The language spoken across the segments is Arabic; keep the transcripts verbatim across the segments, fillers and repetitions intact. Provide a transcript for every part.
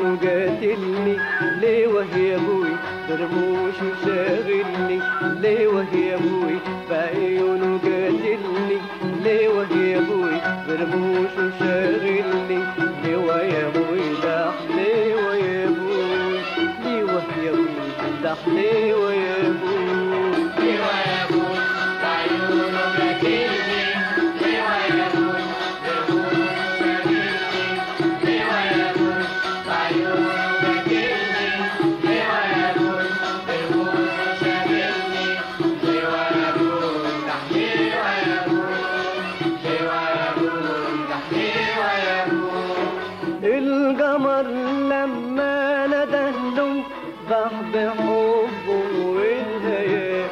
بعيونه قاتلني ليه وهي ابوي برموشه شاغلني ليه وهي ابوي بعيونه قاتلني ليه وهي ابوي برموشه شاغلني ليه ويا ابوي دح ليه ويا ابوي ليه وهي ابوي دح ليه ويا ابوي ليه ويا ابوي بعيونه قاتلني ليه ويا ابوي برموشه شاغلني ليه ويا ابوي بعيونه قاتلني ليه ويا ابوي برموشه شاغلني ليه ويا ابوي دح ليه ويا ابوي ليه ويا ابوي دح ليه ويا ابوي القمر لما ندهله ضح بحبه والهيام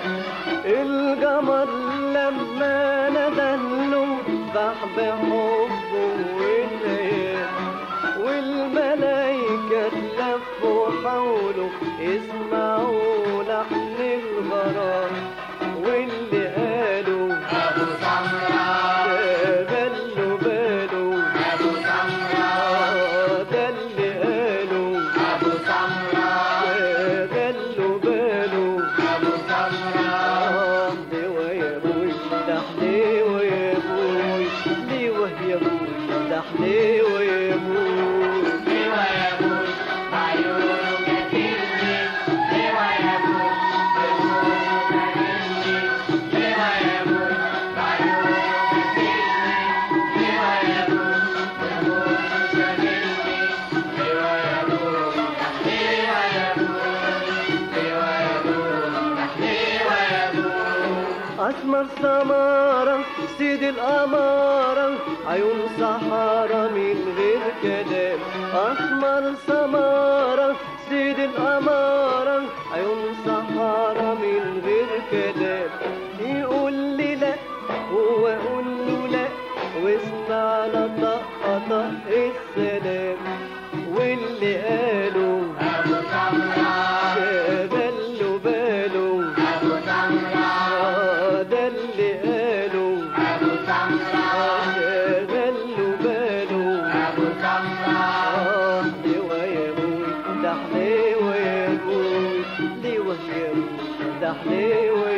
القمر لما ندهله ضح بحبه والهيام والملايكة تلفوا حوله يسمعوا لحن الغرام واللي قالوا ابو سمراء شغلوا باله ابو سمراء ده اللي قالوا ابو سمراء شغلوا باله ابو سمراء ليه ويا ابوي دح ليه ويا ابوي ليه ويا ابوي دح ليه ويا ابوي ليه ويا ابوي بعيونه قاتلني ليه ويا ابوي برموشه شاغلني ليه ويا ابوي بعيونه قاتلني ليه ويا ابوي برموشه شاغلني ليه ويا ابوي دح ليه ويا ابوي ليه ويا ابوي دح ليه ويا ابوي أسمر سمارة سيد الأمارة عيون صحارى من غير كلام أسمر سمارة سيد الأمارة عيون صحارى من غير كلام يقول لي لا وأقول له لا واسمع لطق طق السلام واللي قالوا ابو سمراء شغلوا باله ابو سمراء ده اللي قالوا ابو سمراء شغلوا باله ابو سمراء ليه ويا ابوي دح ليه ويا ابوي ليه ويا ابوي دح ليه ويا